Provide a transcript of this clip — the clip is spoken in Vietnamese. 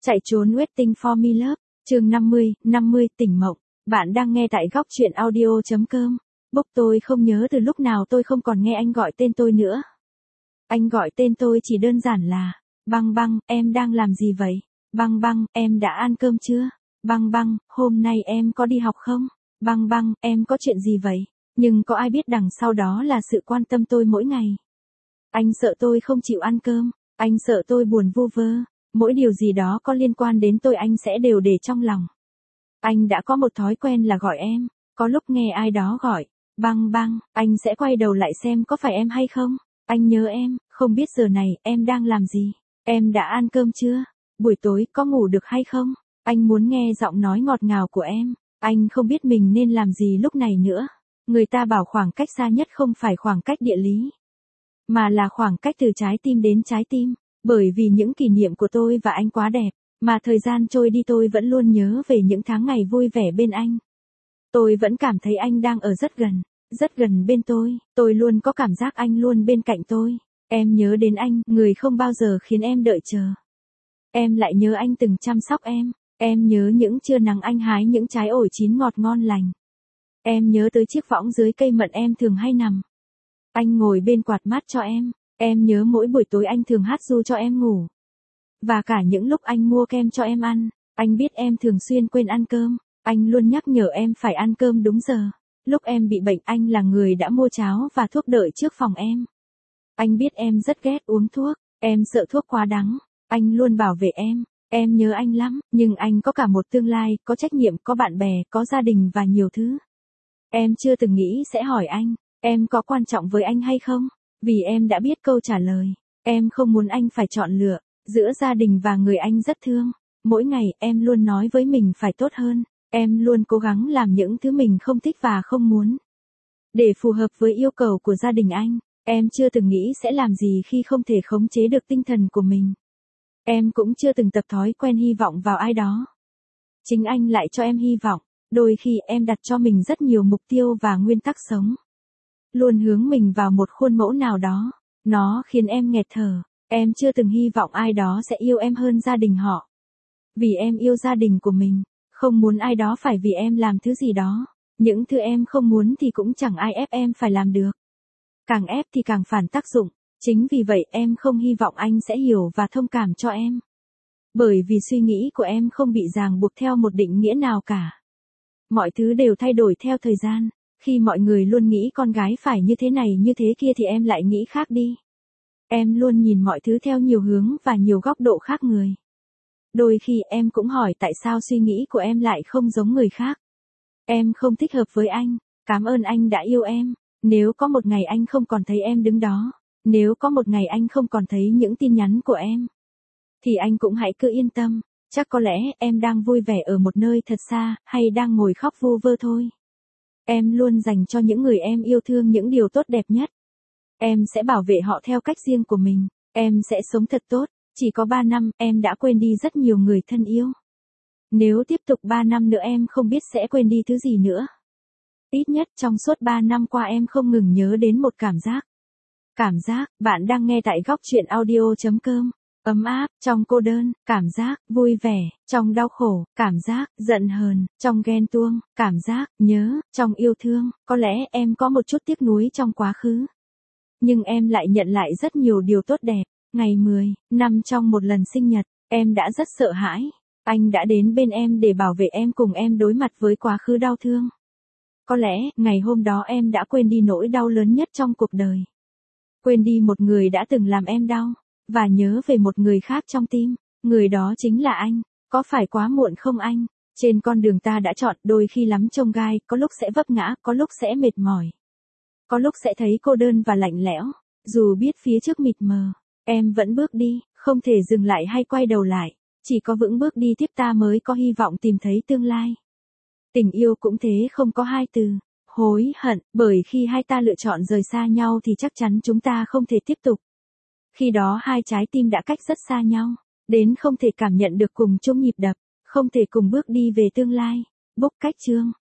Chạy trốn Waiting for Me Love, chương 50 tỉnh mộng. Bạn đang nghe tại góc truyện audio.com. Bốc tôi không nhớ từ lúc nào tôi không còn nghe anh gọi tên tôi nữa. Anh gọi tên tôi chỉ đơn giản là, Băng Băng, em đang làm gì vậy? Băng Băng, em đã ăn cơm chưa? Băng Băng, hôm nay em có đi học không? Băng Băng, em có chuyện gì vậy? Nhưng có ai biết đằng sau đó là sự quan tâm tôi mỗi ngày. Anh sợ tôi không chịu ăn cơm, anh sợ tôi buồn vu vơ. Mỗi điều gì đó có liên quan đến tôi anh sẽ đều để trong lòng. Anh đã có một thói quen là gọi em, có lúc nghe ai đó gọi, Băng Băng, anh sẽ quay đầu lại xem có phải em hay không. Anh nhớ em, không biết giờ này em đang làm gì, em đã ăn cơm chưa, buổi tối có ngủ được hay không. Anh muốn nghe giọng nói ngọt ngào của em, anh không biết mình nên làm gì lúc này nữa. Người ta bảo khoảng cách xa nhất không phải khoảng cách địa lý, mà là khoảng cách từ trái tim đến trái tim. Bởi vì những kỷ niệm của tôi và anh quá đẹp, mà thời gian trôi đi tôi vẫn luôn nhớ về những tháng ngày vui vẻ bên anh. Tôi vẫn cảm thấy anh đang ở rất gần bên tôi luôn có cảm giác anh luôn bên cạnh tôi. Em nhớ đến anh, người không bao giờ khiến em đợi chờ. Em lại nhớ anh từng chăm sóc em nhớ những trưa nắng anh hái những trái ổi chín ngọt ngon lành. Em nhớ tới chiếc võng dưới cây mận em thường hay nằm. Anh ngồi bên quạt mát cho em nhớ mỗi buổi tối anh thường hát ru cho em ngủ. Và cả những lúc anh mua kem cho em ăn, anh biết em thường xuyên quên ăn cơm, anh luôn nhắc nhở em phải ăn cơm đúng giờ. Lúc em bị bệnh anh là người đã mua cháo và thuốc đợi trước phòng em. Anh biết em rất ghét uống thuốc, em sợ thuốc quá đắng, anh luôn bảo vệ em nhớ anh lắm, nhưng anh có cả một tương lai, có trách nhiệm, có bạn bè, có gia đình và nhiều thứ. Em chưa từng nghĩ sẽ hỏi anh, em có quan trọng với anh hay không? Vì em đã biết câu trả lời, em không muốn anh phải chọn lựa giữa gia đình và người anh rất thương. Mỗi ngày em luôn nói với mình phải tốt hơn, em luôn cố gắng làm những thứ mình không thích và không muốn, để phù hợp với yêu cầu của gia đình anh. Em chưa từng nghĩ sẽ làm gì khi không thể khống chế được tinh thần của mình. Em cũng chưa từng tập thói quen hy vọng vào ai đó. Chính anh lại cho em hy vọng. Đôi khi em đặt cho mình rất nhiều mục tiêu và nguyên tắc sống, luôn hướng mình vào một khuôn mẫu nào đó. Nó khiến em nghẹt thở. Em chưa từng hy vọng ai đó sẽ yêu em hơn gia đình họ. Vì em yêu gia đình của mình, không muốn ai đó phải vì em làm thứ gì đó. Những thứ em không muốn thì cũng chẳng ai ép em phải làm được. Càng ép thì càng phản tác dụng. Chính vì vậy em không hy vọng anh sẽ hiểu và thông cảm cho em. Bởi vì suy nghĩ của em không bị ràng buộc theo một định nghĩa nào cả. Mọi thứ đều thay đổi theo thời gian. Khi mọi người luôn nghĩ con gái phải như thế này như thế kia thì em lại nghĩ khác đi. Em luôn nhìn mọi thứ theo nhiều hướng và nhiều góc độ khác người. Đôi khi em cũng hỏi tại sao suy nghĩ của em lại không giống người khác. Em không thích hợp với anh. Cảm ơn anh đã yêu em. Nếu có một ngày anh không còn thấy em đứng đó, nếu có một ngày anh không còn thấy những tin nhắn của em, thì anh cũng hãy cứ yên tâm. Chắc có lẽ em đang vui vẻ ở một nơi thật xa, hay đang ngồi khóc vu vơ thôi. Em luôn dành cho những người em yêu thương những điều tốt đẹp nhất. Em sẽ bảo vệ họ theo cách riêng của mình. Em sẽ sống thật tốt. Chỉ có 3 năm, em đã quên đi rất nhiều người thân yêu. Nếu tiếp tục 3 năm nữa em không biết sẽ quên đi thứ gì nữa. Ít nhất trong suốt 3 năm qua em không ngừng nhớ đến một cảm giác. Cảm giác, bạn đang nghe tại góc truyện audio.com. Ấm áp, trong cô đơn, cảm giác, vui vẻ, trong đau khổ, cảm giác, giận hờn, trong ghen tuông, cảm giác, nhớ, trong yêu thương. Có lẽ em có một chút tiếc nuối trong quá khứ. Nhưng em lại nhận lại rất nhiều điều tốt đẹp. Ngày 10 năm trong một lần sinh nhật, em đã rất sợ hãi. Anh đã đến bên em để bảo vệ em cùng em đối mặt với quá khứ đau thương. Có lẽ, ngày hôm đó em đã quên đi nỗi đau lớn nhất trong cuộc đời. Quên đi một người đã từng làm em đau. Và nhớ về một người khác trong tim. Người đó chính là anh. Có phải quá muộn không anh? Trên con đường ta đã chọn đôi khi lắm chông gai, có lúc sẽ vấp ngã, có lúc sẽ mệt mỏi. Có lúc sẽ thấy cô đơn và lạnh lẽo. Dù biết phía trước mịt mờ, em vẫn bước đi, không thể dừng lại hay quay đầu lại. Chỉ có vững bước đi tiếp ta mới có hy vọng tìm thấy tương lai. Tình yêu cũng thế, không có hai từ hối hận, bởi khi hai ta lựa chọn rời xa nhau thì chắc chắn chúng ta không thể tiếp tục. Khi đó hai trái tim đã cách rất xa nhau, đến không thể cảm nhận được cùng chung nhịp đập, không thể cùng bước đi về tương lai. Book cách chương